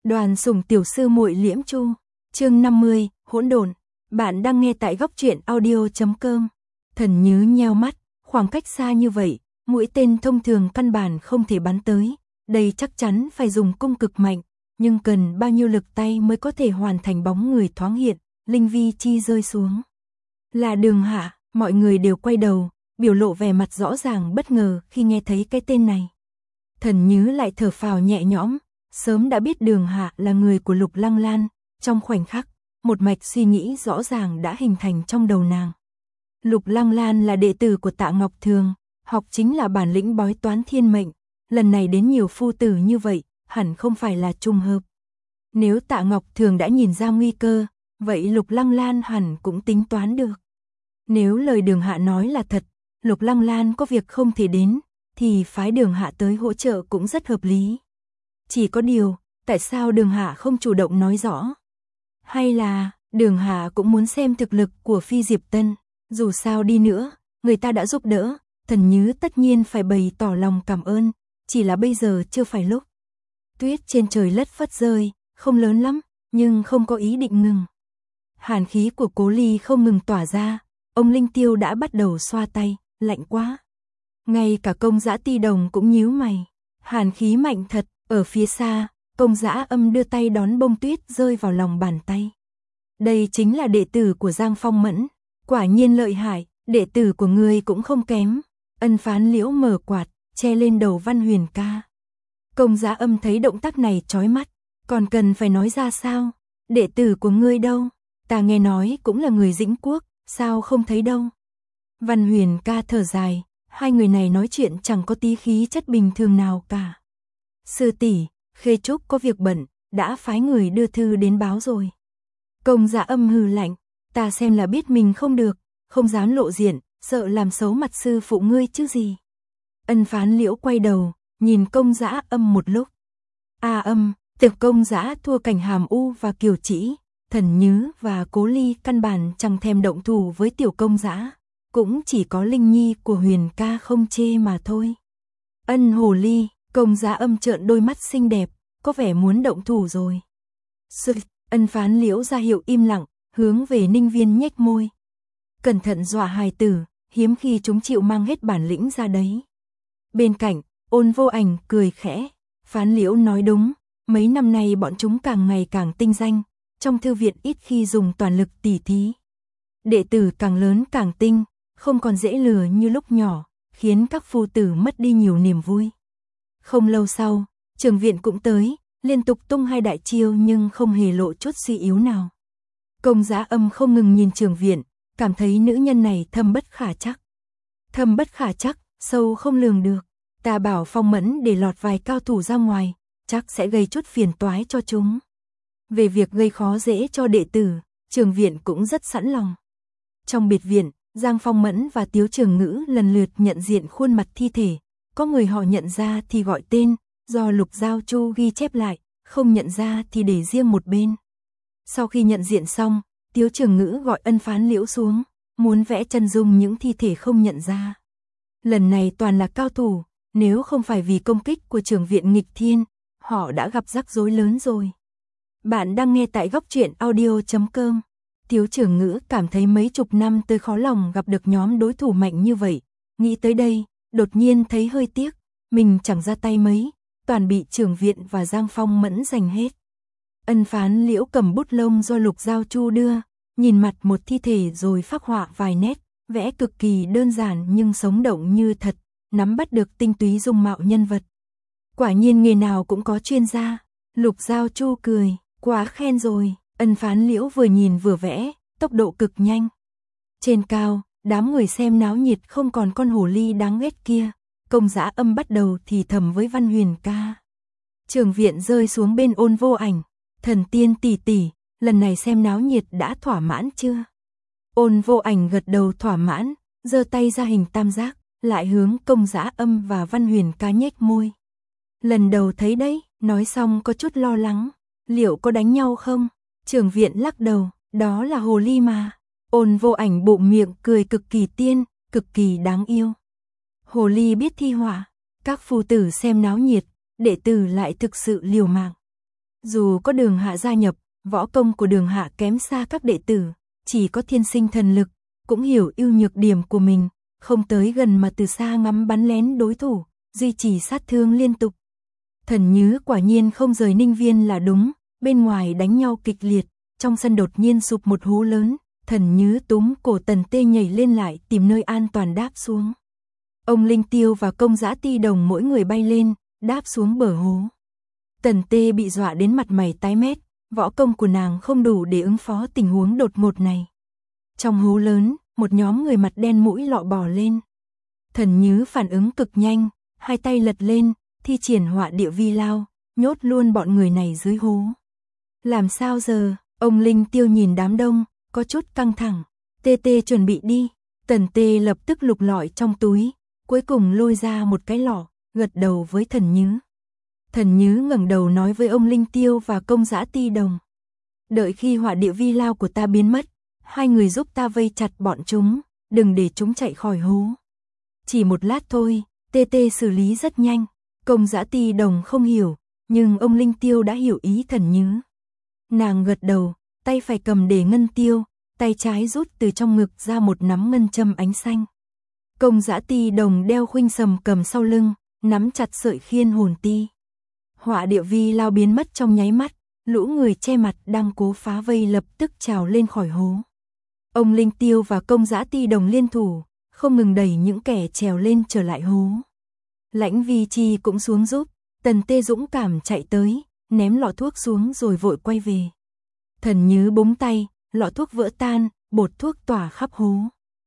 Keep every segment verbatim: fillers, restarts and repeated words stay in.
Đoàn Sủng tiểu sư muội Liễm Chu, chương năm mươi, hỗn độn. Bạn đang nghe tại góc truyện audio chấm com. Thần Nhứ nheo mắt, khoảng cách xa như vậy, mũi tên thông thường căn bản không thể bắn tới, đây chắc chắn phải dùng cung cực mạnh, nhưng cần bao nhiêu lực tay mới có thể hoàn thành bóng người thoáng hiện, linh vi chi rơi xuống. Là Đường Hạ, mọi người đều quay đầu, biểu lộ vẻ mặt rõ ràng bất ngờ khi nghe thấy cái tên này. Thần Nhứ lại thở phào nhẹ nhõm, sớm đã biết Đường Hạ là người của Lục Lăng Lan, trong khoảnh khắc, một mạch suy nghĩ rõ ràng đã hình thành trong đầu nàng. Lục Lăng Lan là đệ tử của Tạ Ngọc Thường, học chính là bản lĩnh bói toán thiên mệnh, lần này đến nhiều phu tử như vậy, hẳn không phải là trùng hợp. Nếu Tạ Ngọc Thường đã nhìn ra nguy cơ, vậy Lục Lăng Lan hẳn cũng tính toán được. Nếu lời Đường Hạ nói là thật, Lục Lăng Lan có việc không thể đến, thì phái Đường Hạ tới hỗ trợ cũng rất hợp lý. Chỉ có điều, tại sao Đường Hạ không chủ động nói rõ? Hay là, Đường Hạ cũng muốn xem thực lực của Phi Diệp Tân, dù sao đi nữa, người ta đã giúp đỡ, Thần Nhứ tất nhiên phải bày tỏ lòng cảm ơn, chỉ là bây giờ chưa phải lúc. Tuyết trên trời lất phất rơi, không lớn lắm, nhưng không có ý định ngừng. Hàn khí của Cố Ly không ngừng tỏa ra, ông Linh Tiêu đã bắt đầu xoa tay, lạnh quá. Ngay cả Công Dã Ti Đồng cũng nhíu mày, hàn khí mạnh thật. Ở phía xa, Công Dã Âm đưa tay đón bông tuyết rơi vào lòng bàn tay. Đây chính là đệ tử của Giang Phong Mẫn, quả nhiên lợi hại, đệ tử của ngươi cũng không kém. Ân Phán Liễu mở quạt, che lên đầu Văn Huyền ca. Công Dã Âm thấy động tác này chói mắt, còn cần phải nói ra sao? Đệ tử của ngươi đâu? Ta nghe nói cũng là người Dĩnh Quốc, sao không thấy đâu? Văn Huyền ca thở dài, hai người này nói chuyện chẳng có tí khí chất bình thường nào cả. Sư tỷ, Khê Trúc có việc bận, đã phái người đưa thư đến báo rồi. Công Dã Âm hừ lạnh, ta xem là biết mình không được, không dám lộ diện, sợ làm xấu mặt sư phụ ngươi chứ gì. Ân Phán Liễu quay đầu, nhìn Công Dã Âm một lúc. A Âm, Tiệp Công Dã thua Cảnh Hàm U và Kiều Trĩ, Thần Nhứ và Cố Ly căn bản chẳng thèm động thủ với Tiểu Công Dã, cũng chỉ có Linh Nhi của Huyền ca không chê mà thôi. Ân Hồ Ly, Công Dã Âm trợn đôi mắt xinh đẹp, có vẻ muốn động thủ rồi. Sự, Ân Phán Liễu ra hiệu im lặng, hướng về Ninh Viên nhếch môi. Cẩn thận dọa hài tử, hiếm khi chúng chịu mang hết bản lĩnh ra đấy. Bên cạnh, Ôn Vô Ảnh cười khẽ, Phán Liễu nói đúng, mấy năm nay bọn chúng càng ngày càng tinh danh, trong thư viện ít khi dùng toàn lực tỉ thí. Đệ tử càng lớn càng tinh, không còn dễ lừa như lúc nhỏ, khiến các phu tử mất đi nhiều niềm vui. Không lâu sau, Trường Viện cũng tới, liên tục tung hai đại chiêu nhưng không hề lộ chút suy yếu nào. Công Dã Âm không ngừng nhìn Trường Viện, cảm thấy nữ nhân này thâm bất khả trắc. Thâm bất khả trắc, sâu không lường được. Ta bảo Phong Mẫn để lọt vài cao thủ ra ngoài, chắc sẽ gây chút phiền toái cho chúng. Về việc gây khó dễ cho đệ tử, Trường Viện cũng rất sẵn lòng. Trong biệt viện, Giang Phong Mẫn và Tiếu Trường Ngữ lần lượt nhận diện khuôn mặt thi thể. Có người họ nhận ra thì gọi tên, do Lục Giao Chu ghi chép lại, không nhận ra thì để riêng một bên. Sau khi nhận diện xong, Tiếu Trường Ngữ gọi Ân Phán Liễu xuống, muốn vẽ chân dung những thi thể không nhận ra. Lần này toàn là cao thủ, nếu không phải vì công kích của Trường Viện nghịch thiên, họ đã gặp rắc rối lớn rồi. Bạn đang nghe tại góc truyện audio chấm com. Tiếu Trường Ngữ cảm thấy mấy chục năm tới khó lòng gặp được nhóm đối thủ mạnh như vậy, nghĩ tới đây, đột nhiên thấy hơi tiếc, mình chẳng ra tay mấy, toàn bị Trường Viện và Giang Phong Mẫn giành hết. Ân Phán Liễu cầm bút lông do Lục Giao Chu đưa, nhìn mặt một thi thể rồi phác họa vài nét, vẽ cực kỳ đơn giản nhưng sống động như thật, nắm bắt được tinh túy dung mạo nhân vật. Quả nhiên nghề nào cũng có chuyên gia. Lục Giao Chu cười, quá khen rồi. Ân Phán Liễu vừa nhìn vừa vẽ, tốc độ cực nhanh. Trên cao, đám người xem náo nhiệt không còn con hồ ly đáng ghét kia. Công Dã Âm bắt đầu thì thầm với Văn Huyền ca. Trường Viện rơi xuống bên Ôn Vô Ảnh. Thần tiên tỷ tỷ, lần này xem náo nhiệt đã thỏa mãn chưa? Ôn Vô Ảnh gật đầu thỏa mãn, giơ tay ra hình tam giác, lại hướng Công Dã Âm và Văn Huyền ca nhếch môi. Lần đầu thấy đấy, nói xong có chút lo lắng, liệu có đánh nhau không? Trường Viện lắc đầu, đó là hồ ly mà. Ôn Vô Ảnh bụng miệng cười cực kỳ tiên, cực kỳ đáng yêu. Hồ ly biết thi họa, các phu tử xem náo nhiệt, đệ tử lại thực sự liều mạng. Dù có Đường Hạ gia nhập, võ công của Đường Hạ kém xa các đệ tử, chỉ có thiên sinh thần lực, cũng hiểu ưu nhược điểm của mình, không tới gần mà từ xa ngắm bắn lén đối thủ, duy trì sát thương liên tục. Thần Nhứ quả nhiên không rời Ninh Viên là đúng, bên ngoài đánh nhau kịch liệt, trong sân đột nhiên sụp một hố lớn, Thần Nhứ túm cổ Tần Tê nhảy lên lại tìm nơi an toàn đáp xuống. Ông Linh Tiêu và Công Dã Ti Đồng mỗi người bay lên, đáp xuống bờ hố. Tần Tê bị dọa đến mặt mày tái mét, võ công của nàng không đủ để ứng phó tình huống đột ngột này. Trong hố lớn, một nhóm người mặt đen mũi lọ bò lên. Thần Nhứ phản ứng cực nhanh, hai tay lật lên, thi triển họa địa vi lao, nhốt luôn bọn người này dưới hố. Làm sao giờ? Ông Linh Tiêu nhìn đám đông, có chút căng thẳng. Tê Tê chuẩn bị đi. Tần Tê lập tức lục lọi trong túi, cuối cùng lôi ra một cái lọ, gật đầu với Thần Nhứ. Thần Nhứ ngẩng đầu nói với ông Linh Tiêu và Công Dã Ti Đồng. Đợi khi họa địa vi lao của ta biến mất, hai người giúp ta vây chặt bọn chúng, đừng để chúng chạy khỏi hố. Chỉ một lát thôi, Tê Tê xử lý rất nhanh. Công Dã Ti Đồng không hiểu, nhưng ông Linh Tiêu đã hiểu ý Thần Nhứ. Nàng gật đầu, tay phải cầm để ngân tiêu, tay trái rút từ trong ngực ra một nắm ngân châm ánh xanh. Công Dã Ti Đồng đeo khuynh sầm cầm sau lưng, nắm chặt sợi khiên hồn ti. Họa địa vi lao biến mất trong nháy mắt, lũ người che mặt đang cố phá vây lập tức trào lên khỏi hố. Ông Linh Tiêu và Công Dã Ti Đồng liên thủ, không ngừng đẩy những kẻ trèo lên trở lại hố. Lãnh Vi Chi cũng xuống giúp, Tần Tê dũng cảm chạy tới, ném lọ thuốc xuống rồi vội quay về. Thần Nhứ búng tay, lọ thuốc vỡ tan, bột thuốc tỏa khắp hố.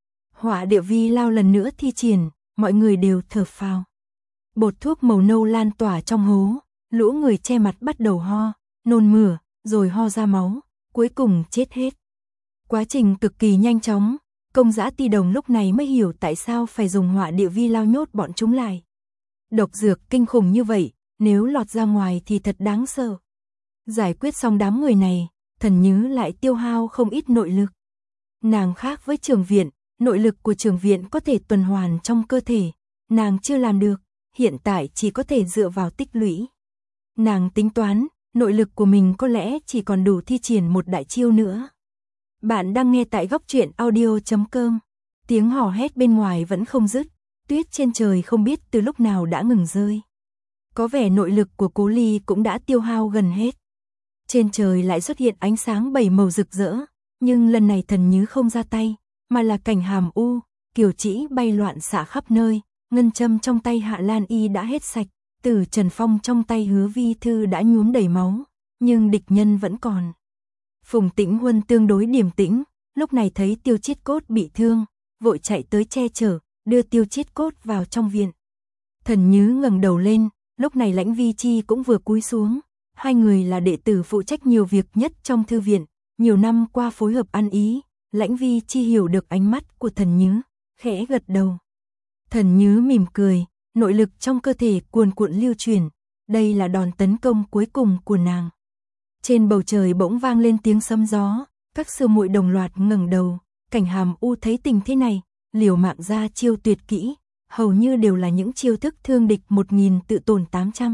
Họa địa vi lao lần nữa thi triển, mọi người đều thở phào. Bột thuốc màu nâu lan tỏa trong hố, lũ người che mặt bắt đầu ho, nôn mửa, rồi ho ra máu, cuối cùng chết hết. Quá trình cực kỳ nhanh chóng, Công Dã Ti Đồng lúc này mới hiểu tại sao phải dùng họa địa vi lao nhốt bọn chúng lại. Độc dược kinh khủng như vậy, nếu lọt ra ngoài thì thật đáng sợ. Giải quyết xong đám người này, Thần Nhứ lại tiêu hao không ít nội lực. Nàng khác với Trường Viện, nội lực của Trường Viện có thể tuần hoàn trong cơ thể, nàng chưa làm được, hiện tại chỉ có thể dựa vào tích lũy. Nàng tính toán, nội lực của mình có lẽ chỉ còn đủ thi triển một đại chiêu nữa. Bạn đang nghe tại góc truyện audio chấm com. Tiếng hò hét bên ngoài vẫn không dứt, tuyết trên trời không biết từ lúc nào đã ngừng rơi. Có vẻ nội lực của Cố Ly cũng đã tiêu hao gần hết. Trên trời lại xuất hiện ánh sáng bảy màu rực rỡ, nhưng lần này Thần Nhứ không ra tay, mà là Cảnh Hàm U, Kiều Trĩ bay loạn xạ khắp nơi, ngân châm trong tay Hạ Lan Y đã hết sạch, Tử Trần Phong trong tay Hứa Vi Thư đã nhuốm đầy máu, nhưng địch nhân vẫn còn. Phùng Tĩnh Huân tương đối điềm tĩnh, lúc này thấy Tiêu Chiết Cốt bị thương, vội chạy tới che chở, đưa Tiêu Chiết Cốt vào trong viện. Thần Nhứ ngẩng đầu lên, lúc này Lãnh Vi Chi cũng vừa cúi xuống, hai người là đệ tử phụ trách nhiều việc nhất trong thư viện, nhiều năm qua phối hợp ăn ý, Lãnh Vi Chi hiểu được ánh mắt của Thần Nhứ, khẽ gật đầu. Thần Nhứ mỉm cười, nội lực trong cơ thể cuồn cuộn lưu chuyển, đây là đòn tấn công cuối cùng của nàng. Trên bầu trời bỗng vang lên tiếng sấm gió, các sư muội đồng loạt ngẩng đầu, Cảnh Hàm U thấy tình thế này, liều mạng ra chiêu tuyệt kỹ, hầu như đều là những chiêu thức thương địch một nghìn tự tổn tám trăm.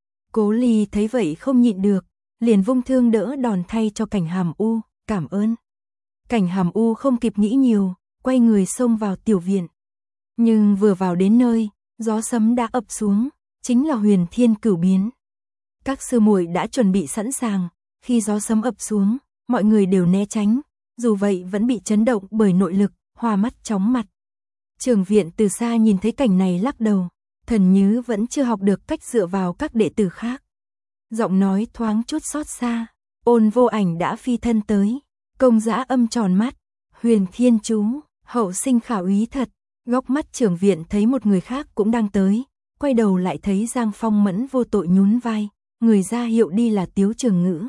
Cố Ly thấy vậy không nhịn được, liền vung thương đỡ đòn thay cho Cảnh Hàm U, cảm ơn. Cảnh Hàm U không kịp nghĩ nhiều, quay người xông vào tiểu viện. Nhưng vừa vào đến nơi, gió sấm đã ập xuống, chính là Huyền Thiên Cửu biến. Các sư muội đã chuẩn bị sẵn sàng, khi gió sấm ập xuống, mọi người đều né tránh, dù vậy vẫn bị chấn động bởi nội lực, hoa mắt chóng mặt. Trường Viện từ xa nhìn thấy cảnh này lắc đầu, Thần Nhứ vẫn chưa học được cách dựa vào các đệ tử khác. Giọng nói thoáng chút xót xa, Ôn Vô Ảnh đã phi thân tới, Công Dã âm tròn mắt, Huyền Thiên chú, hậu sinh khảo ý thật. Góc mắt Trường Viện thấy một người khác cũng đang tới, quay đầu lại thấy Giang Phong Mẫn vô tội nhún vai, người ra hiệu đi là Tiếu Trường Ngữ.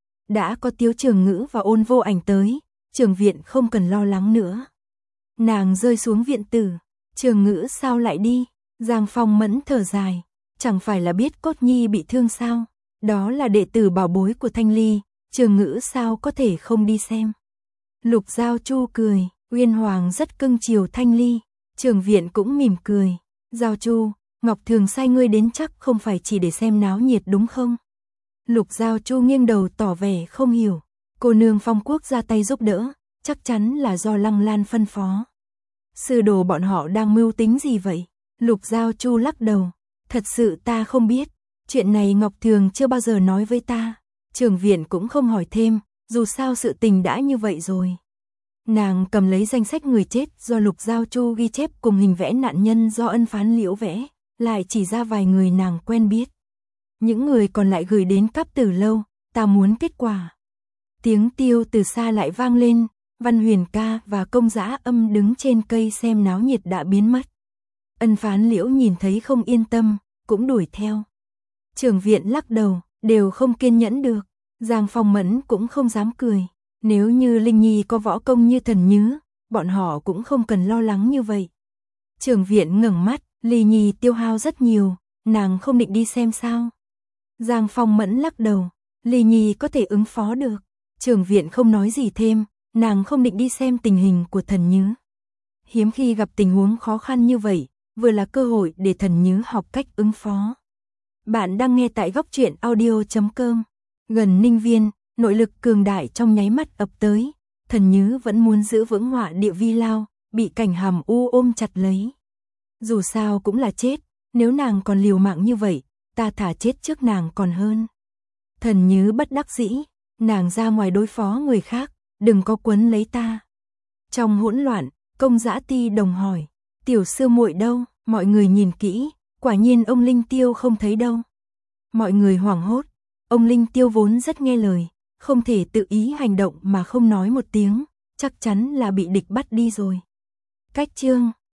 Đã có Tiếu Trường Ngữ và Ôn Vô Ảnh tới, Trường Viện không cần lo lắng nữa. Nàng rơi xuống viện tử, Trường Ngữ sao lại đi? Giang Phong Mẫn thở dài, chẳng phải là biết Cốt Nhi bị thương sao? Đó là đệ tử bảo bối của Thanh Ly, Trường Ngữ sao có thể không đi xem? Lục Giao Chu cười, Uyên Hoàng rất cưng chiều Thanh Ly. Trường Viện cũng mỉm cười, Giao Chu, Ngọc Thường sai ngươi đến chắc không phải chỉ để xem náo nhiệt đúng không? Lục Giao Chu nghiêng đầu tỏ vẻ không hiểu. Cô nương Phong Quốc ra tay giúp đỡ, chắc chắn là do Lăng Lan phân phó. Sư đồ bọn họ đang mưu tính gì vậy? Lục Giao Chu lắc đầu. Thật sự ta không biết. Chuyện này Ngọc Thường chưa bao giờ nói với ta. Trưởng viện cũng không hỏi thêm, dù sao sự tình đã như vậy rồi. Nàng cầm lấy danh sách người chết do Lục Giao Chu ghi chép cùng hình vẽ nạn nhân do Ân Phán Liễu vẽ, lại chỉ ra vài người nàng quen biết. Những người còn lại gửi đến Cáp Tử Lâu, ta muốn kết quả. Tiếng tiêu từ xa lại vang lên, Văn Huyền ca và Công Dã Âm đứng trên cây xem náo nhiệt đã biến mất. Ân Phán Liễu nhìn thấy không yên tâm, cũng đuổi theo. Trưởng viện lắc đầu, đều không kiên nhẫn được. Giang Phong Mẫn cũng không dám cười. Nếu như Linh Nhi có võ công như Thần Nhứ, bọn họ cũng không cần lo lắng như vậy. Trưởng viện ngẩng mắt, Ly Nhi tiêu hao rất nhiều, nàng không định đi xem sao? Giang Phong Mẫn lắc đầu, Ly Nhi có thể ứng phó được. Trưởng viện không nói gì thêm, nàng không định đi xem tình hình của Thần Nhứ. Hiếm khi gặp tình huống khó khăn như vậy, vừa là cơ hội để Thần Nhứ học cách ứng phó. Bạn đang nghe tại góc truyện audio chấm com. Gần Ninh Viên, nội lực cường đại trong nháy mắt ập tới, Thần Nhứ vẫn muốn giữ vững họa địa vi lao, bị Cảnh Hàm U ôm chặt lấy. Dù sao cũng là chết, nếu nàng còn liều mạng như vậy, ta thả chết trước nàng còn hơn. Thần Nhứ bất đắc dĩ, nàng ra ngoài đối phó người khác, đừng có quấn lấy ta. Trong hỗn loạn, Công Dã Ti đồng hỏi, tiểu sư muội đâu? Mọi người nhìn kỹ, quả nhiên ông Linh Tiêu không thấy đâu. Mọi người hoảng hốt, ông Linh Tiêu vốn rất nghe lời, không thể tự ý hành động mà không nói một tiếng, chắc chắn là bị địch bắt đi rồi. Cách chương